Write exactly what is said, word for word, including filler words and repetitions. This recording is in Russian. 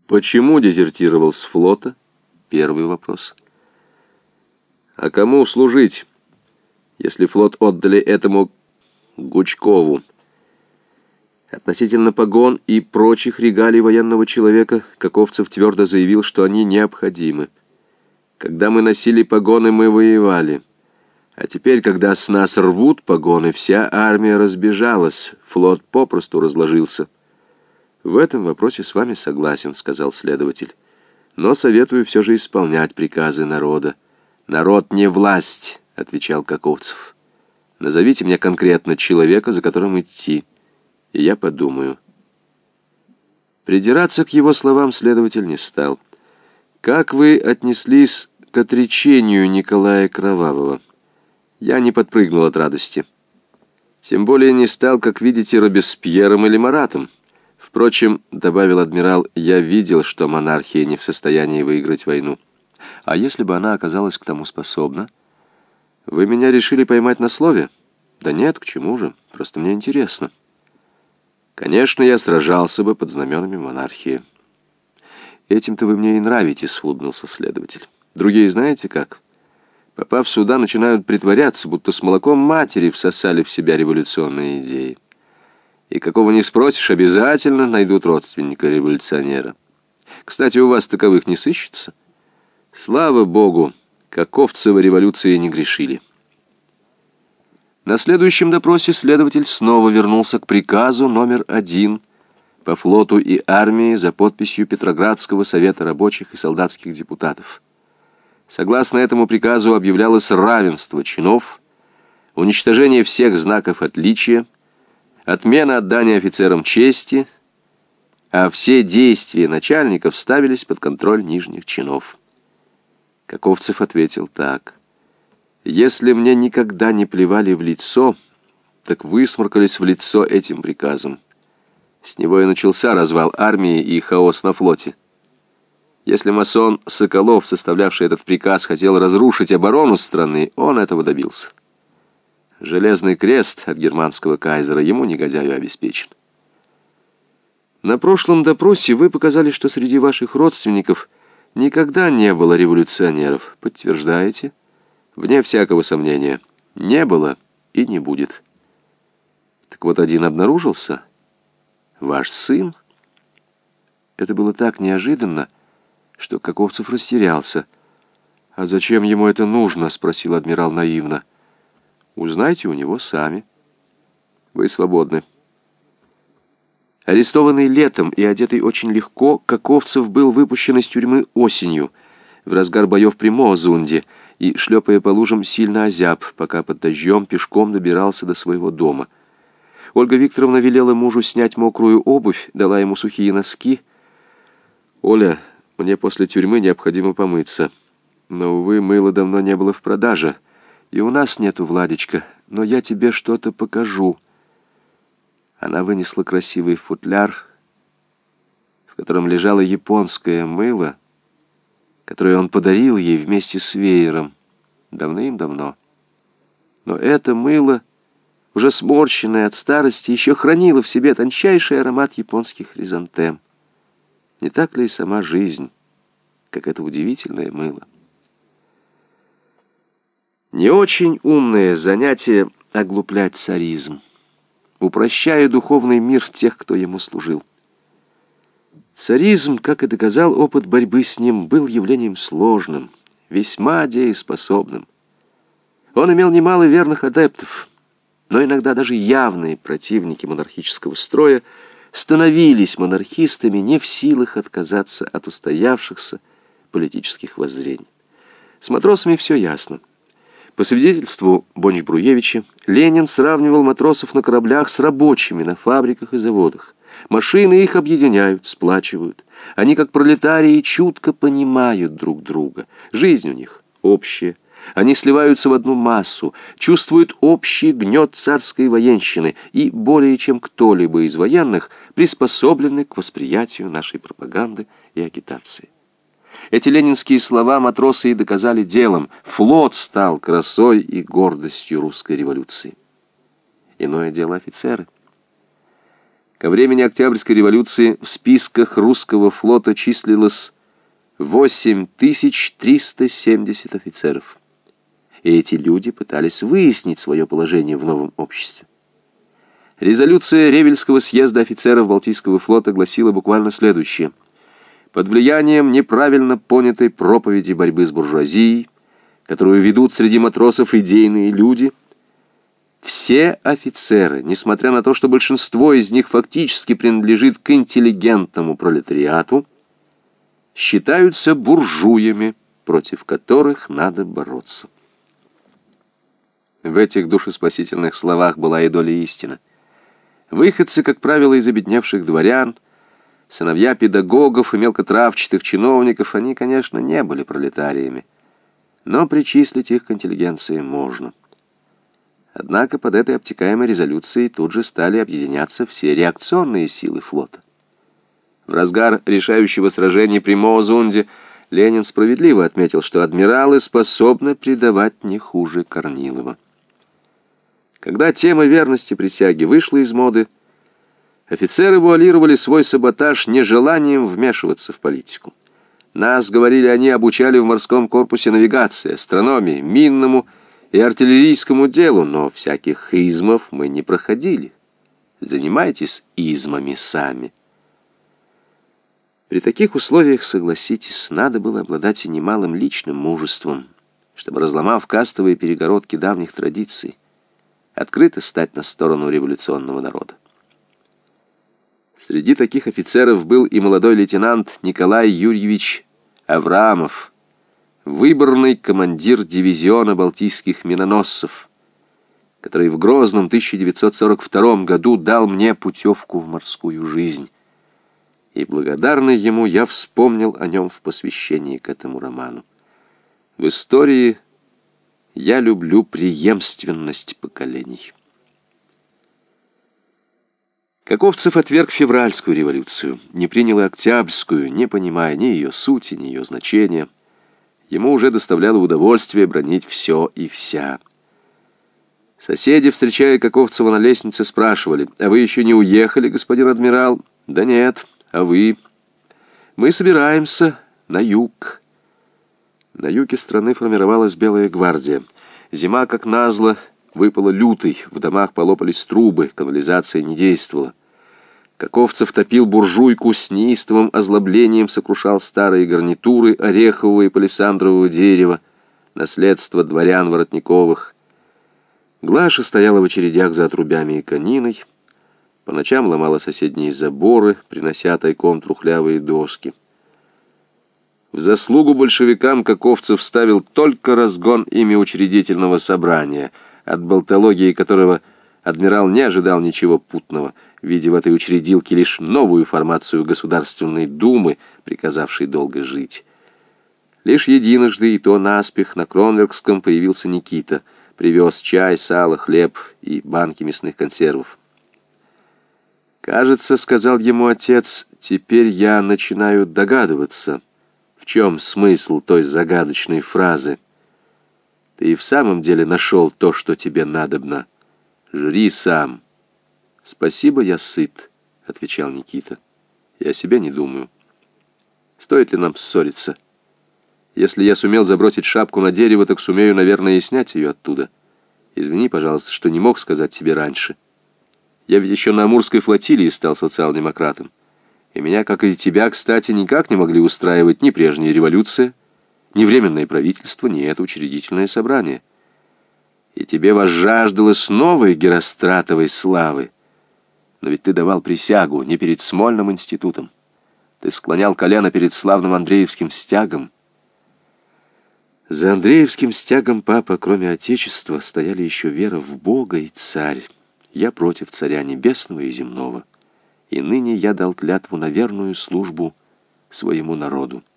Почему дезертировал с флота? Первый вопрос. А кому служить, если флот отдали этому Гучкову? Относительно погон и прочих регалий военного человека Каковцев твердо заявил, что они необходимы. Когда мы носили погоны, мы воевали. А теперь, когда с нас рвут погоны, вся армия разбежалась, флот попросту разложился. «В этом вопросе с вами согласен», — сказал следователь. «Но советую все же исполнять приказы народа». «Народ не власть», — отвечал Каковцев. «Назовите мне конкретно человека, за которым идти, и я подумаю». Придираться к его словам следователь не стал. «Как вы отнеслись к отречению Николая Кровавого?» Я не подпрыгнул от радости. Тем более не стал, как видите, Робеспьером или Маратом. Впрочем, добавил адмирал, я видел, что монархия не в состоянии выиграть войну. А если бы она оказалась к тому способна? Вы меня решили поймать на слове? Да нет, к чему же? Просто мне интересно. Конечно, я сражался бы под знаменами монархии. Этим-то вы мне и нравитесь, улыбнулся следователь. Другие знаете как? Попав сюда, начинают притворяться, будто с молоком матери всосали в себя революционные идеи. И какого не спросишь, обязательно найдут родственника революционера. Кстати, у вас таковых не сыщется? Слава Богу, Каковцевы революции не грешили. На следующем допросе следователь снова вернулся к приказу номер один по флоту и армии за подписью Петроградского совета рабочих и солдатских депутатов. Согласно этому приказу объявлялось равенство чинов, уничтожение всех знаков отличия, отмена отдания офицерам чести, а все действия начальников ставились под контроль нижних чинов. Каковцев ответил так. «Если мне никогда не плевали в лицо, так высморкались в лицо этим приказом. С него и начался развал армии и хаос на флоте. Если масон Соколов, составлявший этот приказ, хотел разрушить оборону страны, он этого добился. Железный крест от германского кайзера ему, негодяю, обеспечен. На прошлом допросе вы показали, что среди ваших родственников никогда не было революционеров. Подтверждаете? Вне всякого сомнения. Не было и не будет. Так вот, один обнаружился. Ваш сын? Это было так неожиданно, что Каковцев растерялся. «А зачем ему это нужно?» — спросил адмирал наивно. «Узнайте у него сами. Вы свободны». Арестованный летом и одетый очень легко, Каковцев был выпущен из тюрьмы осенью, в разгар боев при Моозунде, и, шлепая по лужам, сильно озяб, пока под дождем пешком добирался до своего дома. Ольга Викторовна велела мужу снять мокрую обувь, дала ему сухие носки. «Оля, мне после тюрьмы необходимо помыться. Но, увы, мыла давно не было в продаже. И у нас нету, Владечка, но я тебе что-то покажу». Она вынесла красивый футляр, в котором лежало японское мыло, которое он подарил ей вместе с веером давным-давно. Но это мыло, уже сморщенное от старости, еще хранило в себе тончайший аромат японских хризантем. Не так ли и сама жизнь, как это удивительное мыло? Не очень умное занятие оглуплять царизм, упрощая духовный мир тех, кто ему служил. Царизм, как и доказал опыт борьбы с ним, был явлением сложным, весьма дееспособным. Он имел немало верных адептов, но иногда даже явные противники монархического строя становились монархистами, не в силах отказаться от устоявшихся политических воззрений. С матросами все ясно. По свидетельству Бонч-Бруевича, Ленин сравнивал матросов на кораблях с рабочими на фабриках и заводах. Машины их объединяют, сплачивают. Они, как пролетарии, чутко понимают друг друга. Жизнь у них общая. Они сливаются в одну массу, чувствуют общий гнет царской военщины и, более чем кто-либо из военных, приспособлены к восприятию нашей пропаганды и агитации. Эти ленинские слова матросы и доказали делом. Флот стал красой и гордостью русской революции. Иное дело офицеры. Ко времени Октябрьской революции в списках русского флота числилось восемь тысяч триста семьдесят офицеров. И эти люди пытались выяснить свое положение в новом обществе. Резолюция Ревельского съезда офицеров Балтийского флота гласила буквально следующее. Под влиянием неправильно понятой проповеди борьбы с буржуазией, которую ведут среди матросов идейные люди, все офицеры, несмотря на то, что большинство из них фактически принадлежит к интеллигентному пролетариату, считаются буржуями, против которых надо бороться. В этих душеспасительных словах была и доля истины. Выходцы, как правило, из обедневших дворян, сыновья педагогов и мелкотравчатых чиновников, они, конечно, не были пролетариями, но причислить их к интеллигенции можно. Однако под этой обтекаемой резолюцией тут же стали объединяться все реакционные силы флота. В разгар решающего сражения при Моозунде Ленин справедливо отметил, что адмиралы способны предавать не хуже Корнилова. Когда тема верности присяге вышла из моды, офицеры вуалировали свой саботаж нежеланием вмешиваться в политику. Нас, говорили они, обучали в морском корпусе навигации, астрономии, минному и артиллерийскому делу, но всяких измов мы не проходили. Занимайтесь измами сами. При таких условиях, согласитесь, надо было обладать и немалым личным мужеством, чтобы, разломав кастовые перегородки давних традиций, открыто стать на сторону революционного народа. Среди таких офицеров был и молодой лейтенант Николай Юрьевич Авраамов, выборный командир дивизиона балтийских миноносцев, который в грозном тысяча девятьсот сорок втором году дал мне путевку в морскую жизнь. И благодарный ему я вспомнил о нем в посвящении к этому роману. В истории я люблю преемственность поколений. Каковцев отверг февральскую революцию, не принял и октябрьскую, не понимая ни ее сути, ни ее значения. Ему уже доставляло удовольствие бранить все и вся. Соседи, встречая Каковцева на лестнице, спрашивали: «А вы еще не уехали, господин адмирал?» «Да нет, а вы?» «Мы собираемся на юг». На юге страны формировалась Белая гвардия. Зима, как назло, выпала лютой, в домах полопались трубы, канализация не действовала. Каковцев топил буржуйку с неистовым озлоблением, сокрушал старые гарнитуры орехового и палисандрового дерева, наследство дворян Воротниковых. Глаша стояла в очередях за отрубями и кониной, по ночам ломала соседние заборы, принося тайком трухлявые доски. В заслугу большевикам Каковцев ставил только разгон ими учредительного собрания, от болтологии которого адмирал не ожидал ничего путного, видя в этой учредилке лишь новую формацию Государственной Думы, приказавшей долго жить. Лишь единожды, и то наспех, на Кронверкском появился Никита, привез чай, сало, хлеб и банки мясных консервов. «Кажется, — сказал ему отец, — теперь я начинаю догадываться, в чем смысл той загадочной фразы. Ты и в самом деле нашел то, что тебе надобно. Жри сам». «Спасибо, я сыт», — отвечал Никита. «Я о себе не думаю. Стоит ли нам ссориться? Если я сумел забросить шапку на дерево, так сумею, наверное, и снять ее оттуда. Извини, пожалуйста, что не мог сказать тебе раньше. Я ведь еще на Амурской флотилии стал социал-демократом. И меня, как и тебя, кстати, никак не могли устраивать ни прежняя революция, ни временное правительство, ни это учредительное собрание. И тебе возжаждалось новой Геростратовой славы. Но ведь ты давал присягу не перед Смольным институтом. Ты склонял колено перед славным Андреевским стягом. За Андреевским стягом, папа, кроме Отечества, стояли еще вера в Бога и царь. Я против царя небесного и земного. И ныне я дал клятву на верную службу своему народу.